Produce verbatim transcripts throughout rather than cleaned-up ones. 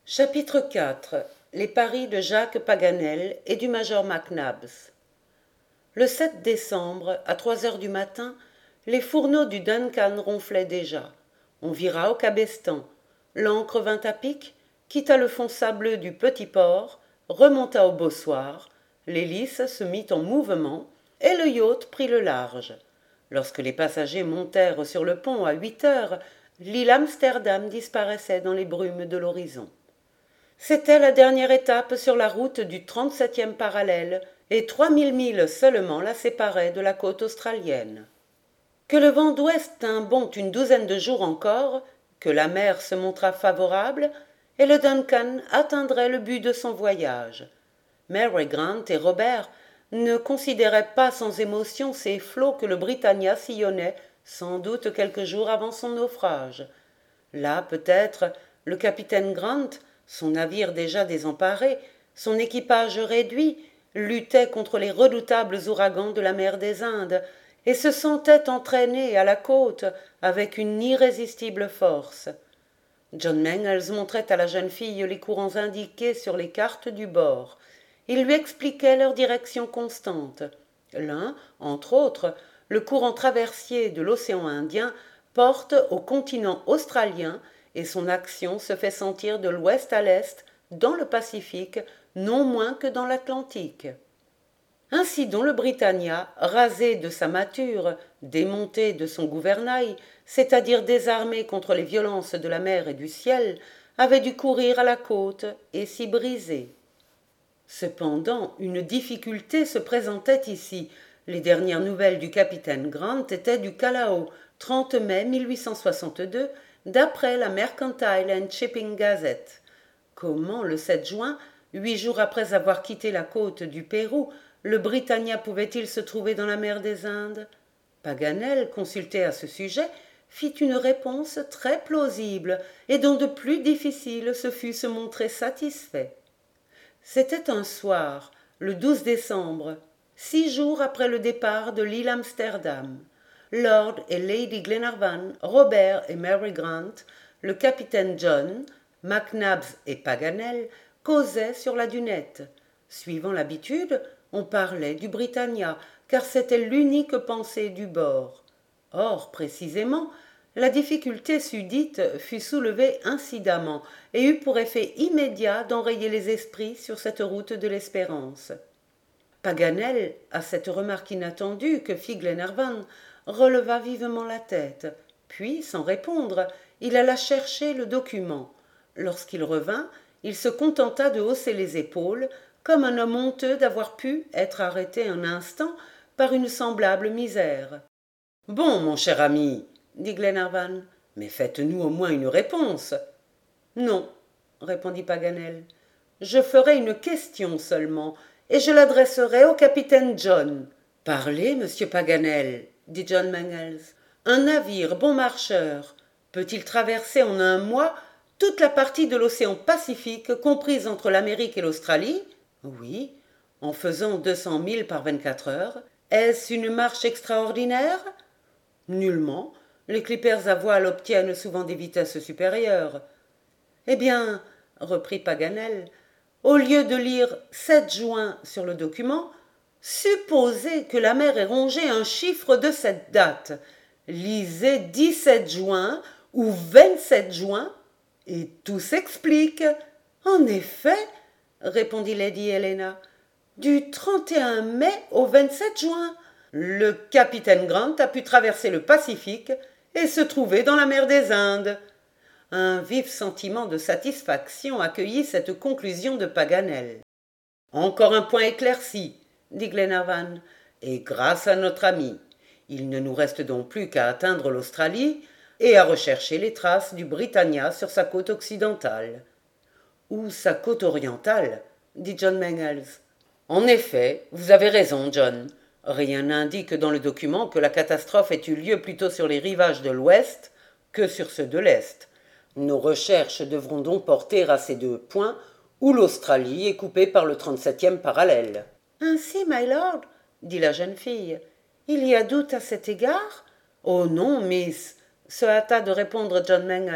Chapitre quatre. Les paris de Jacques Paganel et du major Mac Nabbs. Le sept décembre, à trois heures du matin, les fourneaux du Duncan ronflaient déjà. On vira au cabestan. L'ancre vint à pic, quitta le fond sableux du petit port, remonta au bossoir, l'hélice se mit en mouvement, et le yacht prit le large. Lorsque les passagers montèrent sur le pont à huit heures, l'île Amsterdam disparaissait dans les brumes de l'horizon. C'était la dernière étape sur la route du trente-septième parallèle, et trois mille milles seulement la séparaient de la côte australienne. Que le vent d'ouest tint bon une douzaine de jours encore, que la mer se montra favorable, et le Duncan atteindrait le but de son voyage. Mary Grant et Robert ne considéraient pas sans émotion ces flots que le Britannia sillonnait sans doute quelques jours avant son naufrage. Là, peut-être, le capitaine Grant, son navire déjà désemparé, son équipage réduit, luttait contre les redoutables ouragans de la mer des Indes et se sentait entraîné à la côte avec une irrésistible force. John Mangles montrait à la jeune fille les courants indiqués sur les cartes du bord. Il lui expliquait leur direction constante. L'un, entre autres, le courant traversier de l'océan Indien, porte au continent australien et son action se fait sentir de l'ouest à l'est, dans le Pacifique, non moins que dans l'Atlantique. Ainsi donc le Britannia, rasé de sa mâture, démonté de son gouvernail, c'est-à-dire désarmé contre les violences de la mer et du ciel, avait dû courir à la côte et s'y briser. Cependant, une difficulté se présentait ici. Les dernières nouvelles du capitaine Grant étaient du Callao, trente mai mille huit cent soixante-deux, d'après la Mercantile and Shipping Gazette. Comment, le sept juin, huit jours après avoir quitté la côte du Pérou, le Britannia pouvait-il se trouver dans la mer des Indes? Paganel, consulté à ce sujet, fit une réponse très plausible et dont de plus difficile se fut se montrer satisfait. C'était un soir, le douze décembre, six jours après le départ de l'île Amsterdam. Lord et Lady Glenarvan, Robert et Mary Grant, le capitaine John, Mac Nabbs et Paganel causaient sur la dunette. Suivant l'habitude, on parlait du Britannia, car c'était l'unique pensée du bord. Or, précisément, la difficulté sudite fut soulevée incidemment et eut pour effet immédiat d'enrayer les esprits sur cette route de l'espérance. Paganel, à cette remarque inattendue que fit Glenarvan, releva vivement la tête, puis, sans répondre, il alla chercher le document. Lorsqu'il revint, il se contenta de hausser les épaules, comme un homme honteux d'avoir pu être arrêté un instant par une semblable misère. « Bon, mon cher ami, dit Glenarvan, mais faites-nous au moins une réponse. »« Non, répondit Paganel, je ferai une question seulement, et je l'adresserai au capitaine John. »« Parlez, monsieur Paganel, dit John Mangles. Un navire bon marcheur peut-il traverser en un mois toute la partie de l'océan Pacifique comprise entre l'Amérique et l'Australie? Oui, en faisant deux cents milles par vingt-quatre heures. Est-ce une marche extraordinaire? Nullement. Les clippers à voile obtiennent souvent des vitesses supérieures. Eh bien, reprit Paganel, au lieu de lire sept juin sur le document, supposez que la mer ait rongé un chiffre de cette date. Lisez dix-sept juin ou vingt-sept juin, et tout s'explique. En effet, répondit Lady Helena, du trente et un mai au vingt-sept juin, le capitaine Grant a pu traverser le Pacifique et se trouver dans la mer des Indes. Un vif sentiment de satisfaction accueillit cette conclusion de Paganel. Encore un point éclairci, dit Glenarvan, et grâce à notre ami. Il ne nous reste donc plus qu'à atteindre l'Australie et à rechercher les traces du Britannia sur sa côte occidentale. Ou sa côte orientale, dit John Mangles. En effet, vous avez raison, John. Rien n'indique dans le document que la catastrophe ait eu lieu plutôt sur les rivages de l'ouest que sur ceux de l'est. Nos recherches devront donc porter à ces deux points où l'Australie est coupée par le trente-septième parallèle. « Ainsi, my lord, dit la jeune fille, il y a doute à cet égard? Oh non, miss, se hâta de répondre John Mangles,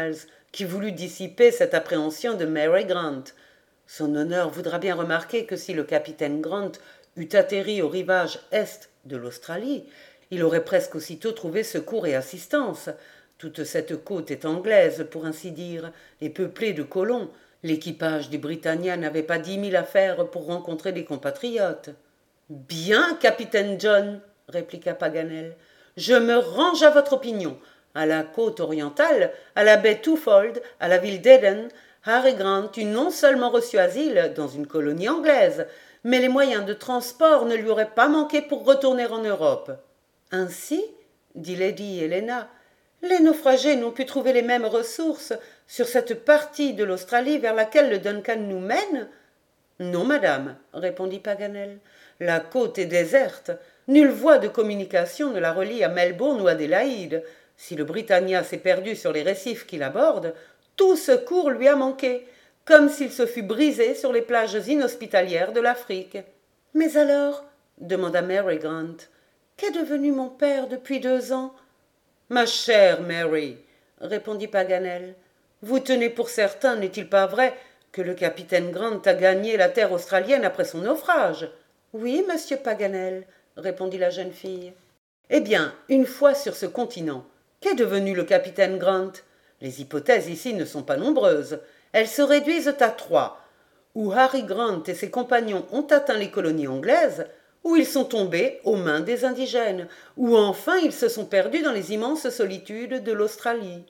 qui voulut dissiper cette appréhension de Mary Grant. Son honneur voudra bien remarquer que si le capitaine Grant eût atterri au rivage est de l'Australie, il aurait presque aussitôt trouvé secours et assistance. Toute cette côte est anglaise, pour ainsi dire, et peuplée de colons. L'équipage du Britannia n'avait pas dix mille à faire pour rencontrer des compatriotes. « Bien, capitaine John, répliqua Paganel, je me range à votre opinion. À la côte orientale, à la baie Twofold, à la ville d'Eden, Harry Grant eut non seulement reçu asile dans une colonie anglaise, mais les moyens de transport ne lui auraient pas manqué pour retourner en Europe. Ainsi, dit Lady Helena, les naufragés n'ont pu trouver les mêmes ressources sur cette partie de l'Australie vers laquelle le Duncan nous mène? Non, madame, répondit Paganel. La côte est déserte. Nulle voie de communication ne la relie à Melbourne ou Adélaïde. Si le Britannia s'est perdu sur les récifs qu'il aborde, tout secours lui a manqué, comme s'il se fût brisé sur les plages inhospitalières de l'Afrique. Mais alors, demanda Mary Grant, qu'est devenu mon père depuis deux ans? Ma chère Mary, répondit Paganel, vous tenez pour certain, n'est-il pas vrai, que le capitaine Grant a gagné la terre australienne après son naufrage? Oui, monsieur Paganel, répondit la jeune fille. Eh bien, une fois sur ce continent, qu'est devenu le capitaine Grant? Les hypothèses ici ne sont pas nombreuses. Elles se réduisent à trois. Ou Harry Grant et ses compagnons ont atteint les colonies anglaises, ou ils sont tombés aux mains des indigènes, ou enfin ils se sont perdus dans les immenses solitudes de l'Australie.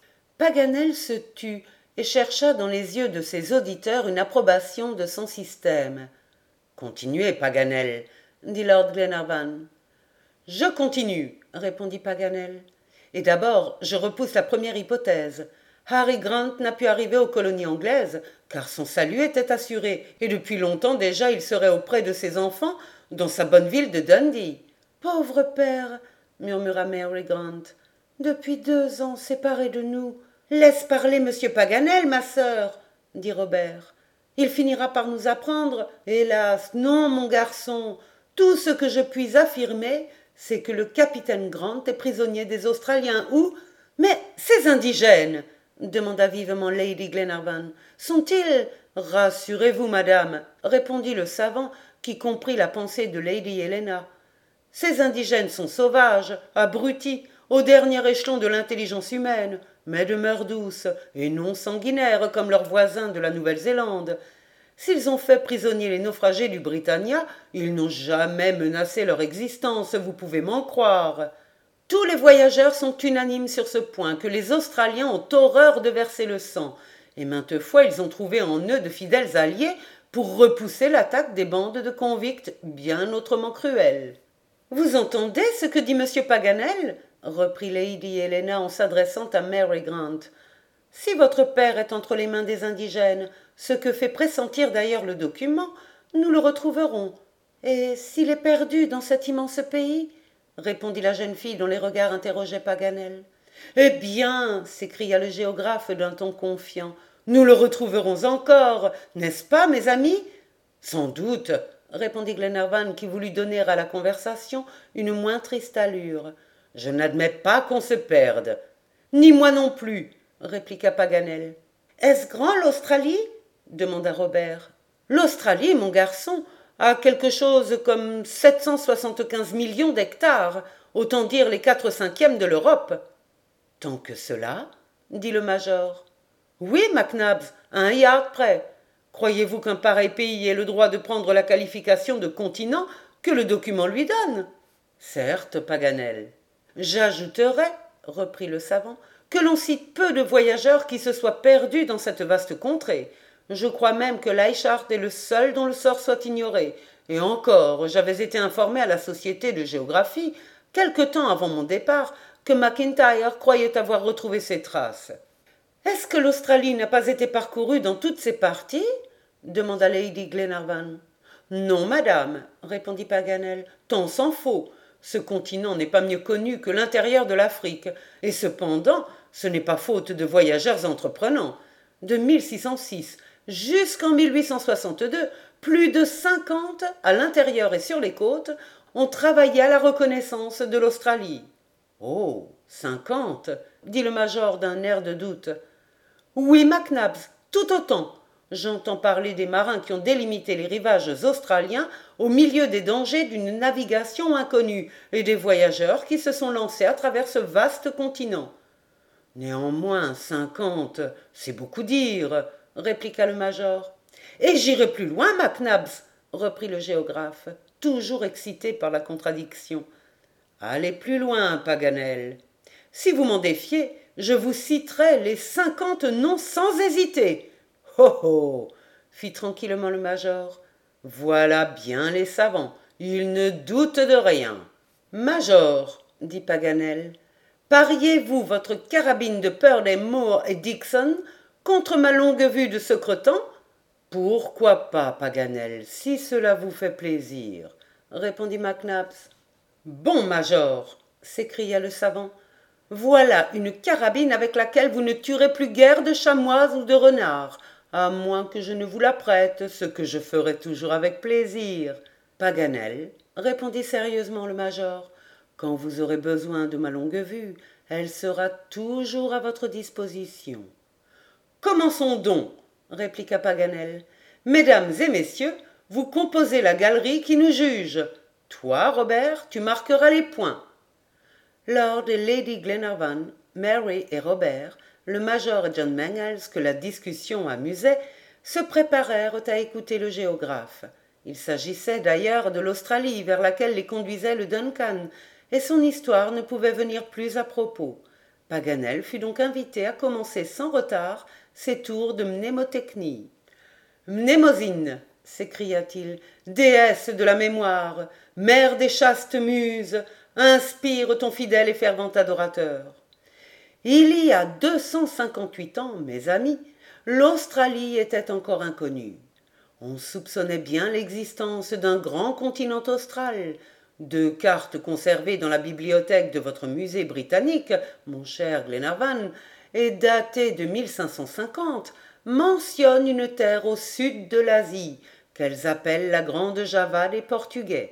Paganel se tut et chercha dans les yeux de ses auditeurs une approbation de son système. « Continuez, Paganel, dit lord Glenarvan. « Je continue, répondit Paganel. Et d'abord, je repousse la première hypothèse. Harry Grant n'a pu arriver aux colonies anglaises, car son salut était assuré, et depuis longtemps déjà il serait auprès de ses enfants, dans sa bonne ville de Dundee. « Pauvre père, murmura Mary Grant, depuis deux ans séparé de nous. Laisse parler monsieur Paganel, ma sœur, dit Robert. Il finira par nous apprendre. Hélas, non, mon garçon. Tout ce que je puis affirmer, c'est que le capitaine Grant est prisonnier des Australiens ou... Mais ces indigènes, demanda vivement Lady Glenarvan, sont-ils... Rassurez-vous, madame, répondit le savant, qui comprit la pensée de Lady Helena. Ces indigènes sont sauvages, abrutis, au dernier échelon de l'intelligence humaine, mais de mœurs douces et non sanguinaires comme leurs voisins de la Nouvelle-Zélande. S'ils ont fait prisonnier les naufragés du Britannia, ils n'ont jamais menacé leur existence, vous pouvez m'en croire. Tous les voyageurs sont unanimes sur ce point, que les Australiens ont horreur de verser le sang, et maintes fois ils ont trouvé en eux de fidèles alliés pour repousser l'attaque des bandes de convicts bien autrement cruelles. « Vous entendez ce que dit monsieur Paganel ?» reprit Lady Helena en s'adressant à Mary Grant. « Si votre père est entre les mains des indigènes, ce que fait pressentir d'ailleurs le document, nous le retrouverons. Et s'il est perdu dans cet immense pays ?» répondit la jeune fille dont les regards interrogeaient Paganel. « Eh bien, s'écria le géographe d'un ton confiant, nous le retrouverons encore, n'est-ce pas, mes amis ? Sans doute, répondit Glenarvan, qui voulut donner à la conversation une moins triste allure. Je n'admets pas qu'on se perde. Ni moi non plus, répliqua Paganel. Est-ce grand l'Australie? demanda Robert. L'Australie, mon garçon, a quelque chose comme sept cent soixante-quinze millions d'hectares, autant dire les quatre cinquièmes de l'Europe. Tant que cela, dit le major. Oui, Mac Nabbs, à un yard près. Croyez-vous qu'un pareil pays ait le droit de prendre la qualification de continent que le document lui donne? Certes, Paganel. J'ajouterais, reprit le savant, que l'on cite peu de voyageurs qui se soient perdus dans cette vaste contrée. Je crois même que Leichhardt est le seul dont le sort soit ignoré. Et encore, j'avais été informé à la Société de géographie, quelque temps avant mon départ, que McIntyre croyait avoir retrouvé ses traces. Est-ce que l'Australie n'a pas été parcourue dans toutes ses parties? demanda Lady Glenarvan. Non, madame, répondit Paganel, tant s'en faut. Ce continent n'est pas mieux connu que l'intérieur de l'Afrique, et cependant, ce n'est pas faute de voyageurs entreprenants. De mille six cent six jusqu'en mille huit cent soixante-deux, plus de cinquante, à l'intérieur et sur les côtes, ont travaillé à la reconnaissance de l'Australie. Oh, cinquante, dit le major d'un air de doute. Oui, Mac Nabbs, tout autant. J'entends parler des marins qui ont délimité les rivages australiens au milieu des dangers d'une navigation inconnue et des voyageurs qui se sont lancés à travers ce vaste continent. Néanmoins, cinquante, c'est beaucoup dire, répliqua le major. Et j'irai plus loin, Mac Nabbs, reprit le géographe, toujours excité par la contradiction. Allez plus loin, Paganel. Si vous m'en défiez, je vous citerai les cinquante noms sans hésiter. Oh oh, fit tranquillement le major. Voilà bien les savants, ils ne doutent de rien. Major, dit Paganel, pariez-vous votre carabine de Purley, Moore et Dixon contre ma longue-vue de secretan? Pourquoi pas, Paganel, si cela vous fait plaisir, répondit Mac Nabbs. Bon, major, s'écria le savant, voilà une carabine avec laquelle vous ne tuerez plus guère de chamois ou de renards, à moins que je ne vous la prête, ce que je ferai toujours avec plaisir. Paganel, répondit sérieusement le major, quand vous aurez besoin de ma longue-vue, elle sera toujours à votre disposition. Commençons donc, répliqua Paganel. Mesdames et messieurs, vous composez la galerie qui nous juge. Toi, Robert, tu marqueras les points. Lord et Lady Glenarvan, Mary et Robert, le major et John Mangles, que la discussion amusait, se préparèrent à écouter le géographe. Il s'agissait d'ailleurs de l'Australie vers laquelle les conduisait le Duncan, et son histoire ne pouvait venir plus à propos. Paganel fut donc invité à commencer sans retard ses tours de mnémotechnie. Mnémosine, s'écria-t-il, déesse de la mémoire, mère des chastes muses, inspire ton fidèle et fervent adorateur. Il y a deux cent cinquante-huit ans, mes amis, l'Australie était encore inconnue. On soupçonnait bien l'existence d'un grand continent austral. Deux cartes conservées dans la bibliothèque de votre musée britannique, mon cher Glenarvan, et datées de mille cinq cent cinquante, mentionnent une terre au sud de l'Asie, qu'elles appellent la Grande Java des Portugais.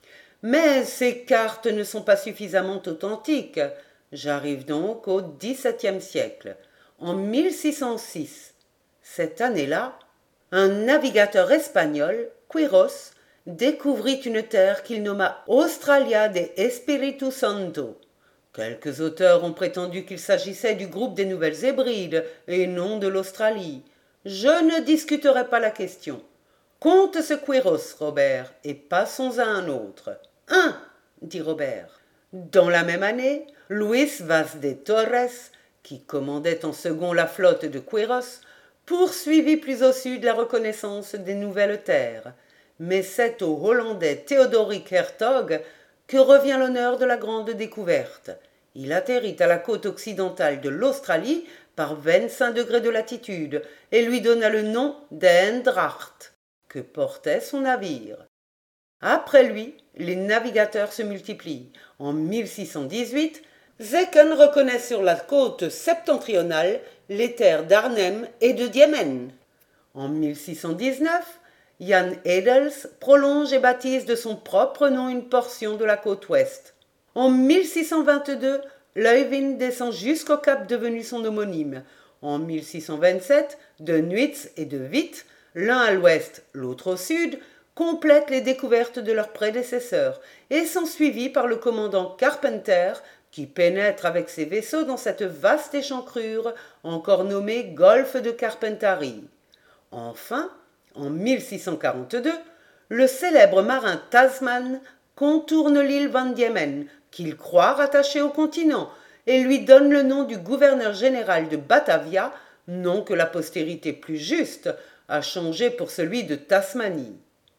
Mais ces cartes ne sont pas suffisamment authentiques. J'arrive donc au dix-septième siècle, en mille six cent six. Cette année-là, un navigateur espagnol, Quiros, découvrit une terre qu'il nomma Australia de Espiritu Santo. Quelques auteurs ont prétendu qu'il s'agissait du groupe des Nouvelles Hébrides et non de l'Australie. Je ne discuterai pas la question. Compte ce Quiros, Robert, et passons à un autre. Un, dit Robert. Dans la même année, Luis Vaz de Torres, qui commandait en second la flotte de Quiros, poursuivit plus au sud la reconnaissance des nouvelles terres. Mais c'est au Hollandais Theodoric Hertog que revient l'honneur de la grande découverte. Il atterrit à la côte occidentale de l'Australie par vingt-cinq degrés de latitude et lui donna le nom d'Eendracht, que portait son navire. Après lui, les navigateurs se multiplient. En mille six cent dix-huit, Zekken reconnaît sur la côte septentrionale les terres d'Arnhem et de Diemen. En mille six cent dix-neuf, Jan Edels prolonge et baptise de son propre nom une portion de la côte ouest. En mille six cent vingt-deux, Leuwin descend jusqu'au cap devenu son homonyme. En mille six cent vingt-sept, de Nuits et de Witt, l'un à l'ouest, l'autre au sud, complètent les découvertes de leurs prédécesseurs et sont suivis par le commandant Carpenter qui pénètre avec ses vaisseaux dans cette vaste échancrure encore nommée golfe de Carpentarie. Enfin, en mille six cent quarante-deux, le célèbre marin Tasman contourne l'île Van Diemen, qu'il croit rattachée au continent, et lui donne le nom du gouverneur général de Batavia, nom que la postérité plus juste a changé pour celui de Tasmanie.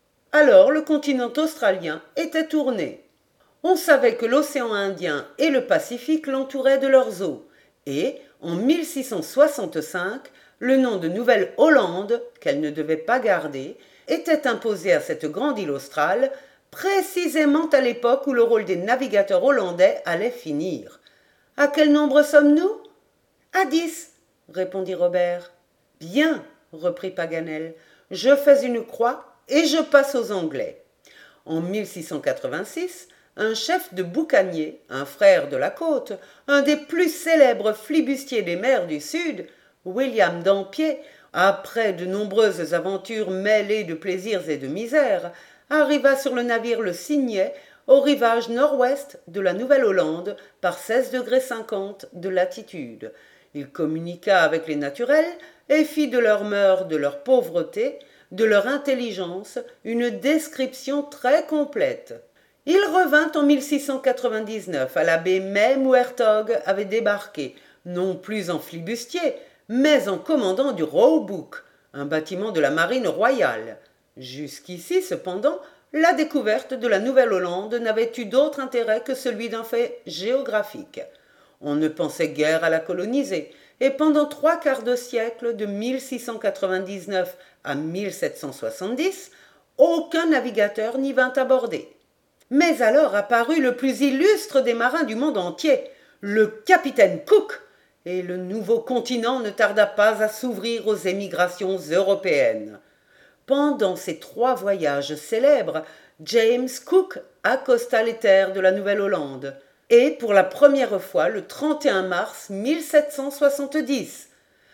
Alors le continent australien était tourné. On savait que l'océan Indien et le Pacifique l'entouraient de leurs eaux, et, en mille six cent soixante-cinq, le nom de Nouvelle-Hollande, qu'elle ne devait pas garder, était imposé à cette grande île australe, précisément à l'époque où le rôle des navigateurs hollandais allait finir. À quel nombre sommes-nous? À dix, répondit Robert. Bien, reprit Paganel, je fais une croix et je passe aux Anglais. En mille six cent quatre-vingt-six, un chef de boucanier, un frère de la côte, un des plus célèbres flibustiers des mers du Sud, William Dampier, après de nombreuses aventures mêlées de plaisirs et de misères, arriva sur le navire le Cygnet, au rivage nord-ouest de la Nouvelle-Hollande, par seize degrés cinquante de latitude. Il communiqua avec les naturels et fit de leurs mœurs, de leur pauvreté, de leur intelligence, une description très complète. Il revint en mille six cent quatre-vingt-dix-neuf à la baie même où Hertog avait débarqué, non plus en flibustier, mais en commandant du Roebuck, un bâtiment de la marine royale. Jusqu'ici, cependant, la découverte de la Nouvelle-Hollande n'avait eu d'autre intérêt que celui d'un fait géographique. On ne pensait guère à la coloniser, et pendant trois quarts de siècle, de mille six cent quatre-vingt-dix-neuf à mille sept cent soixante-dix, aucun navigateur n'y vint aborder. Mais alors apparut le plus illustre des marins du monde entier, le capitaine Cook, et le nouveau continent ne tarda pas à s'ouvrir aux émigrations européennes. Pendant ces trois voyages célèbres, James Cook accosta les terres de la Nouvelle-Hollande, et pour la première fois le trente et un mars mille sept cent soixante-dix.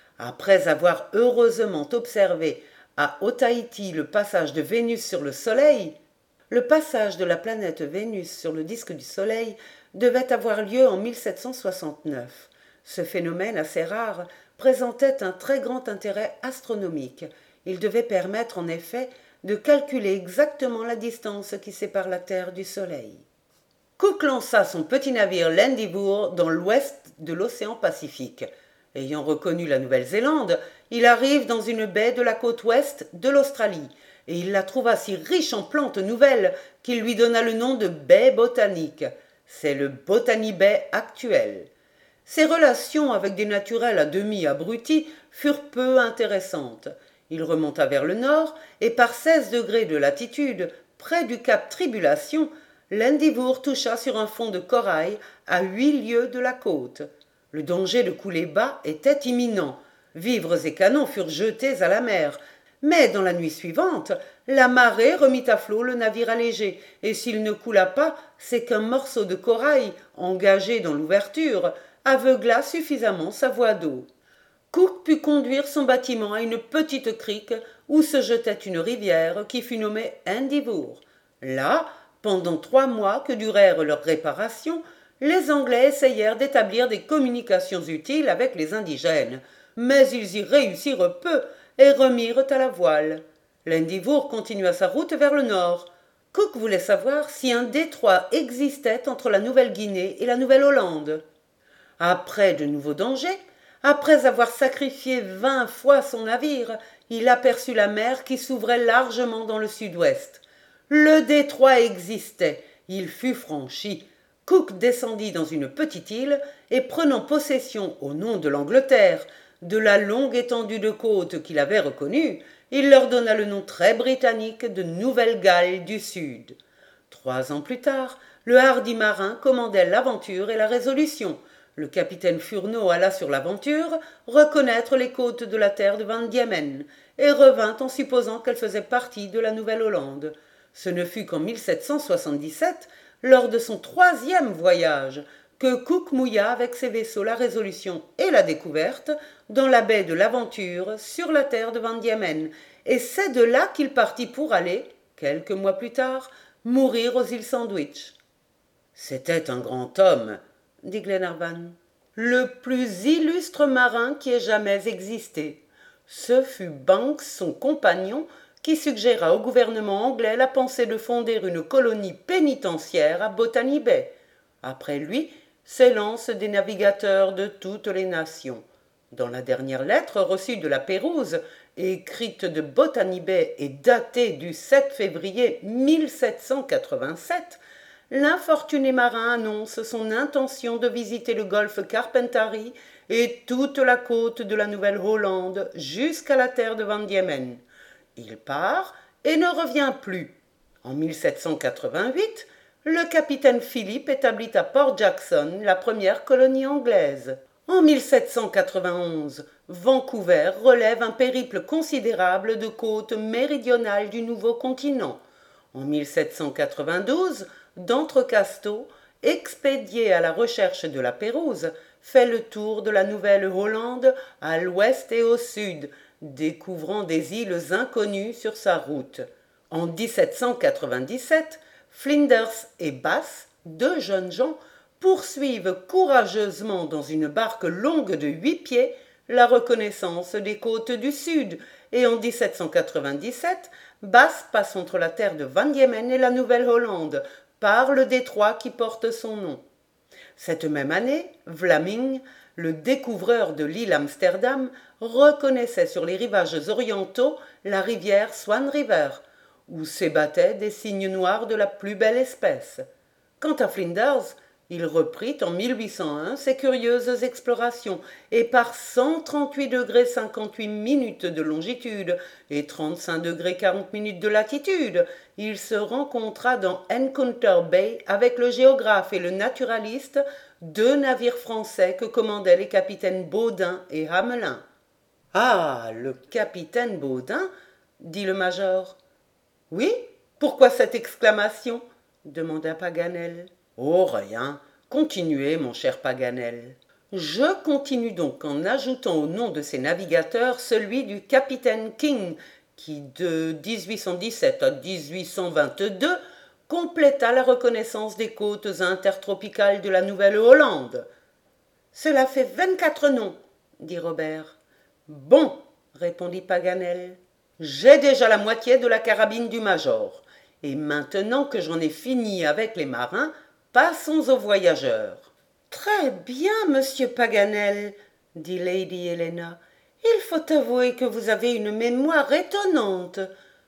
Après avoir heureusement observé à Otaïti le passage de Vénus sur le Soleil, le passage de la planète Vénus sur le disque du Soleil devait avoir lieu en mille sept cent soixante-neuf. Ce phénomène assez rare présentait un très grand intérêt astronomique. Il devait permettre en effet de calculer exactement la distance qui sépare la Terre du Soleil. Cook lança son petit navire l'Endeavour dans l'ouest de l'océan Pacifique. Ayant reconnu la Nouvelle-Zélande, il arrive dans une baie de la côte ouest de l'Australie, et il la trouva si riche en plantes nouvelles qu'il lui donna le nom de baie botanique. C'est le Botany Bay actuel. Ses relations avec des naturels à demi abrutis furent peu intéressantes. Il remonta vers le nord, et par seize degrés de latitude, près du cap Tribulation, l'Endeavour toucha sur un fond de corail à huit lieues de la côte. Le danger de couler bas était imminent. Vivres et canons furent jetés à la mer. Mais dans la nuit suivante, la marée remit à flot le navire allégé, et s'il ne coula pas, c'est qu'un morceau de corail, engagé dans l'ouverture, aveugla suffisamment sa voie d'eau. Cook put conduire son bâtiment à une petite crique où se jetait une rivière qui fut nommée Endeavour. Là, pendant trois mois que durèrent leurs réparations, les Anglais essayèrent d'établir des communications utiles avec les indigènes, mais ils y réussirent peu et remirent à la voile. L'Endeavour continua sa route vers le nord. Cook voulait savoir si un détroit existait entre la Nouvelle-Guinée et la Nouvelle-Hollande. Après de nouveaux dangers, après avoir sacrifié vingt fois son navire, il aperçut la mer qui s'ouvrait largement dans le sud-ouest. Le détroit existait, il fut franchi. Cook descendit dans une petite île et prenant possession, au nom de l'Angleterre, de la longue étendue de côte qu'il avait reconnue, il leur donna le nom très britannique de Nouvelle-Galles du Sud. Trois ans plus tard, le hardi marin commandait l'Aventure et la Résolution. Le capitaine Furneaux alla sur l'Aventure reconnaître les côtes de la terre de Van Diemen et revint en supposant qu'elle faisait partie de la Nouvelle-Hollande. Ce ne fut qu'en mille sept cent soixante-dix-sept, lors de son troisième voyage, que Cook mouilla avec ses vaisseaux la Résolution et la Découverte dans la baie de l'Aventure sur la terre de Van Diemen, et c'est de là qu'il partit pour aller, quelques mois plus tard, mourir aux îles Sandwich. C'était un grand homme, dit Glenarvan, le plus illustre marin qui ait jamais existé. Ce fut Banks, son compagnon, qui suggéra au gouvernement anglais la pensée de fonder une colonie pénitentiaire à Botany Bay. Après lui, s'élancent des navigateurs de toutes les nations. Dans la dernière lettre reçue de la Pérouse, écrite de Botany Bay et datée du sept février mille sept cent quatre-vingt-sept, l'infortuné marin annonce son intention de visiter le golfe Carpentary et toute la côte de la Nouvelle-Hollande jusqu'à la terre de Van Diemen. Il part et ne revient plus. En mille sept cent quatre-vingt-huit, le capitaine Philip établit à Port Jackson la première colonie anglaise. En mille sept cent quatre-vingt-onze, Vancouver relève un périple considérable de côte méridionale du nouveau continent. En mille sept cent quatre-vingt-douze, d'Entrecasteaux, expédié à la recherche de la Pérouse, fait le tour de la Nouvelle-Hollande à l'ouest et au sud, découvrant des îles inconnues sur sa route. En dix-sept cent quatre-vingt-dix-sept, Flinders et Bass, deux jeunes gens, poursuivent courageusement dans une barque longue de huit pieds la reconnaissance des côtes du sud, et en dix-sept cent quatre-vingt-dix-sept, Bass passe entre la terre de Van Diemen et la Nouvelle-Hollande, par le détroit qui porte son nom. Cette même année, Vlaming, le découvreur de l'île Amsterdam, reconnaissait sur les rivages orientaux la rivière Swan River, où s'ébattaient des cygnes noirs de la plus belle espèce. Quant à Flinders, il reprit en mille huit cent un ses curieuses explorations, et par cent trente-huit degrés cinquante-huit minutes de longitude et trente-cinq degrés quarante minutes de latitude, il se rencontra dans Encounter Bay avec le géographe et le naturaliste, deux navires français que commandaient les capitaines Baudin et Hamelin. « Ah, le capitaine Baudin » dit le major. « Oui, pourquoi cette exclamation ?» demanda Paganel. « Oh, rien. Continuez, mon cher Paganel. » Je continue donc en ajoutant au nom de ces navigateurs celui du capitaine King, qui de dix-huit cent dix-sept à dix-huit cent vingt-deux compléta la reconnaissance des côtes intertropicales de la Nouvelle-Hollande. « Cela fait vingt-quatre noms, » dit Robert. « Bon, » répondit Paganel, « j'ai déjà la moitié de la carabine du major, et maintenant que j'en ai fini avec les marins, passons aux voyageurs. »« Très bien, monsieur Paganel, » dit Lady Helena. « Il faut avouer que vous avez une mémoire étonnante. »«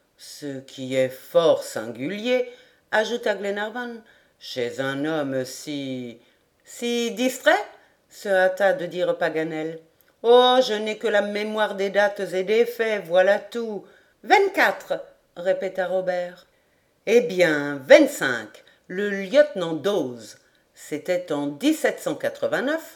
Ce qui est fort singulier, » ajouta Glenarvan, « chez un homme si... si distrait ?» se hâta de dire Paganel. « Oh, je n'ai que la mémoire des dates et des faits, voilà tout. »« Vingt-quatre, » répéta Robert. « Eh bien, vingt-cinq. Le lieutenant Dawes. C'était en dix-sept cent quatre-vingt-neuf,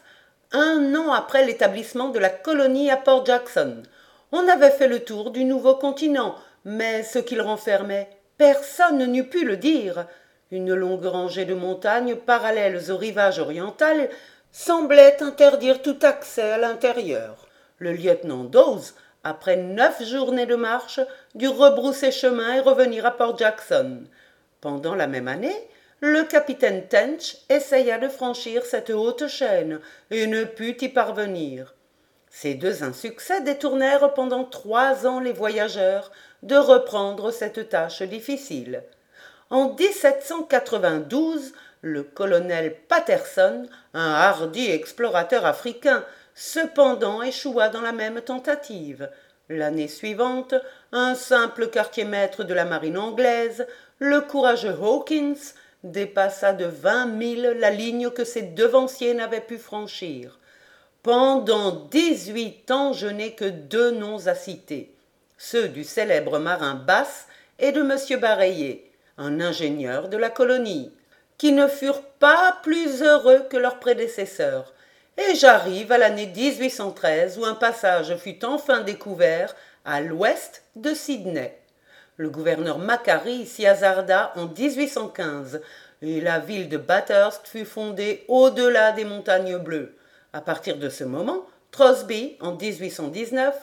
un an après l'établissement de la colonie à Port Jackson. On avait fait le tour du nouveau continent, mais ce qu'il renfermait, personne n'eût pu le dire. Une longue rangée de montagnes parallèles au rivage oriental semblait interdire tout accès à l'intérieur. Le lieutenant Dawes, après neuf journées de marche, dut rebrousser chemin et revenir à Port Jackson. Pendant la même année, le capitaine Tench essaya de franchir cette haute chaîne et ne put y parvenir. Ces deux insuccès détournèrent pendant trois ans les voyageurs de reprendre cette tâche difficile. En dix-sept cent quatre-vingt-douze, le colonel Patterson, un hardi explorateur africain, cependant échoua dans la même tentative. L'année suivante, un simple quartier-maître de la marine anglaise, le courageux Hawkins, dépassa de vingt milles la ligne que ses devanciers n'avaient pu franchir. Pendant dix-huit ans, je n'ai que deux noms à citer, ceux du célèbre marin Bass et de M. Bareillet, un ingénieur de la colonie, qui ne furent pas plus heureux que leurs prédécesseurs. Et j'arrive à l'année dix-huit cent treize où un passage fut enfin découvert à l'ouest de Sydney. Le gouverneur Macquarie s'y hasarda en dix-huit cent quinze et la ville de Bathurst fut fondée au-delà des montagnes bleues. À partir de ce moment, Crosby en dix-huit cent dix-neuf,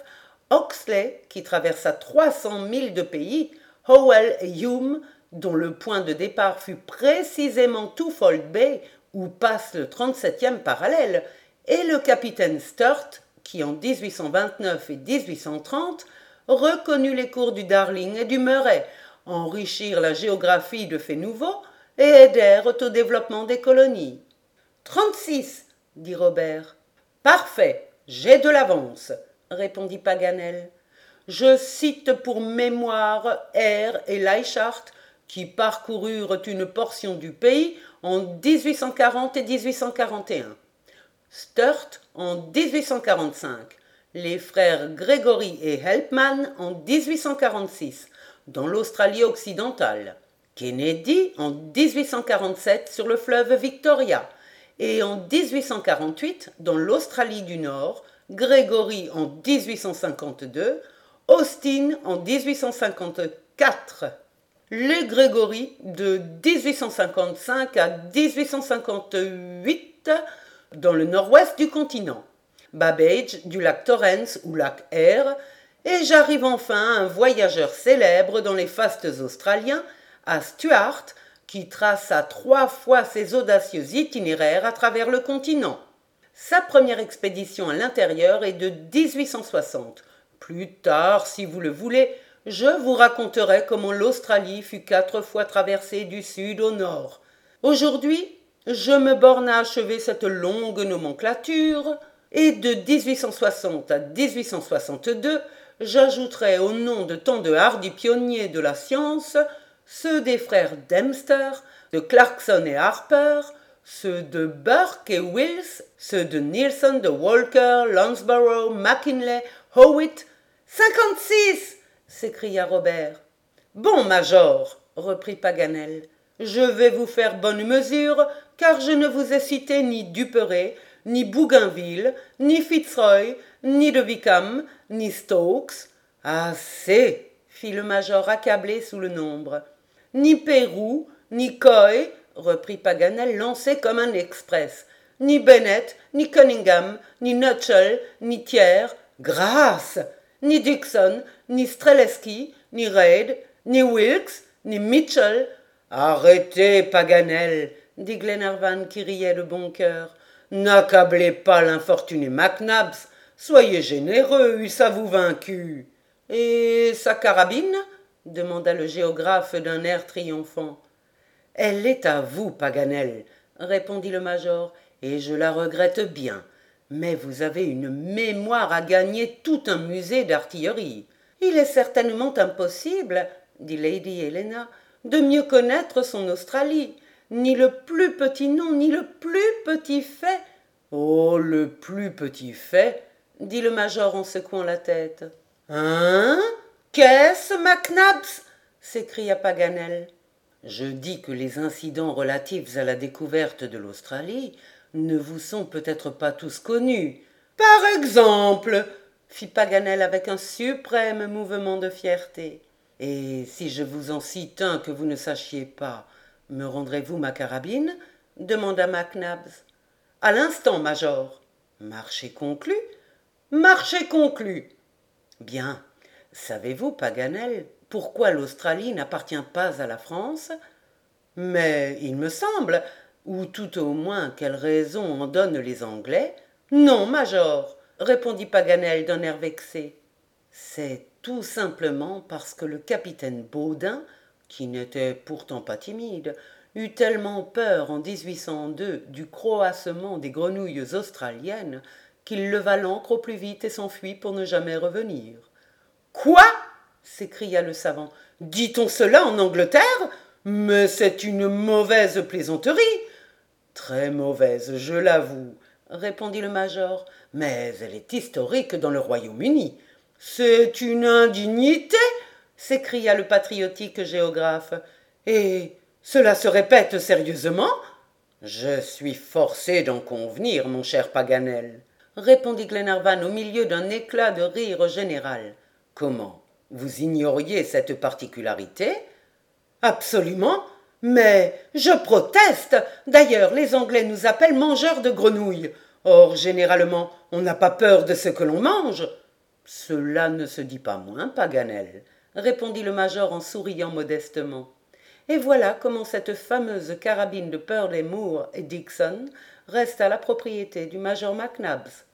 Oxley qui traversa trois cents milles de pays, Howell et Hume dont le point de départ fut précisément Twofold Bay où passe le trente-septième parallèle, et le capitaine Sturt qui en dix-huit cent vingt-neuf et dix-huit cent trente reconnut les cours du Darling et du Murray, enrichirent la géographie de faits nouveaux et aidèrent au développement des colonies. « Trente-six, » dit Robert. « Parfait, j'ai de l'avance, » répondit Paganel. « Je cite pour mémoire Eyre et Leichhardt, qui parcoururent une portion du pays en dix-huit cent quarante et dix-huit cent quarante et un. Sturt en dix-huit cent quarante-cinq, les frères Gregory et Helpman en dix-huit cent quarante-six, dans l'Australie occidentale, Kennedy en dix-huit cent quarante-sept sur le fleuve Victoria, et en dix-huit cent quarante-huit dans l'Australie du Nord, Gregory en dix-huit cent cinquante-deux, Austin en dix-huit cent cinquante-quatre. Les Gregory, de dix-huit cent cinquante-cinq à dix-huit cent cinquante-huit, dans le nord-ouest du continent, Babbage du lac Torrens ou lac Eyre, et j'arrive enfin à un voyageur célèbre dans les fastes australiens, à Stuart, qui traça trois fois ses audacieux itinéraires à travers le continent. Sa première expédition à l'intérieur est de dix-huit cent soixante. Plus tard, si vous le voulez, je vous raconterai comment l'Australie fut quatre fois traversée du sud au nord. Aujourd'hui, je me borne à achever cette longue nomenclature, et de dix-huit cent soixante à dix-huit cent soixante-deux, j'ajouterai au nom de tant de hardis pionniers de la science ceux des frères Dempster, de Clarkson et Harper, ceux de Burke et Wills, ceux de Nielsen, de Walker, Lansborough, McKinley, Howitt. Cinquante-six s'écria Robert. Bon, major, reprit Paganel, je vais vous faire bonne mesure, car je ne vous ai cité ni Duperrey, ni Bougainville, ni Fitzroy, ni de Wickham, ni Stokes. Assez, fit le major accablé sous le nombre. Ni Pérou, ni Coy, reprit Paganel lancé comme un express, ni Bennett, ni Cunningham, ni Nutchell, ni Thiers, grâce, ni Dixon, ni Streleski, ni Reid, ni Wilkes, ni Mitchell. Arrêtez, Paganel, dit Glenarvan qui riait de bon cœur. N'accablez pas l'infortuné McNabbs, soyez généreux, eussent-vous vaincu. Et sa carabine demanda le géographe d'un air triomphant. Elle est à vous, Paganel, répondit le major, et je la regrette bien. Mais vous avez une mémoire à gagner tout un musée d'artillerie. Il est certainement impossible, dit Lady Helena, de mieux connaître son Australie. Ni le plus petit nom, ni le plus petit fait. Oh, le plus petit fait, dit le major en secouant la tête. Hein? Qu'est-ce, McNabbs? S'écria Paganel. Je dis que les incidents relatifs à la découverte de l'Australie ne vous sont peut-être pas tous connus. Par exemple, fit Paganel avec un suprême mouvement de fierté. Et si je vous en cite un que vous ne sachiez pas, me rendrez-vous ma carabine? Demanda McNabbs. À l'instant, major. Marché conclu? Marché conclu. Bien. Savez-vous, Paganel, pourquoi l'Australie n'appartient pas à la France? Mais il me semble, ou tout au moins quelle raison en donnent les Anglais? Non, major, répondit Paganel d'un air vexé. C'est tout simplement parce que le capitaine Baudin, qui n'était pourtant pas timide, eut tellement peur en dix-huit cent deux du croassement des grenouilles australiennes qu'il leva l'ancre au plus vite et s'enfuit pour ne jamais revenir. « Quoi » s'écria le savant. « Dit-on cela en Angleterre? Mais c'est une mauvaise plaisanterie. »« Très mauvaise, je l'avoue, » répondit le major, « mais elle est historique dans le Royaume-Uni. »« C'est une indignité » s'écria le patriotique géographe. « Et cela se répète sérieusement ?»« Je suis forcé d'en convenir, mon cher Paganel, » répondit Glenarvan au milieu d'un éclat de rire général. « Comment? Vous ignoriez cette particularité? » « Absolument, mais je proteste. D'ailleurs, les Anglais nous appellent mangeurs de grenouilles. Or, généralement, on n'a pas peur de ce que l'on mange. »« Cela ne se dit pas moins, Paganel, » répondit le major en souriant modestement. Et voilà comment cette fameuse carabine de Purley Moore et Dixon resta la propriété du major McNabbs.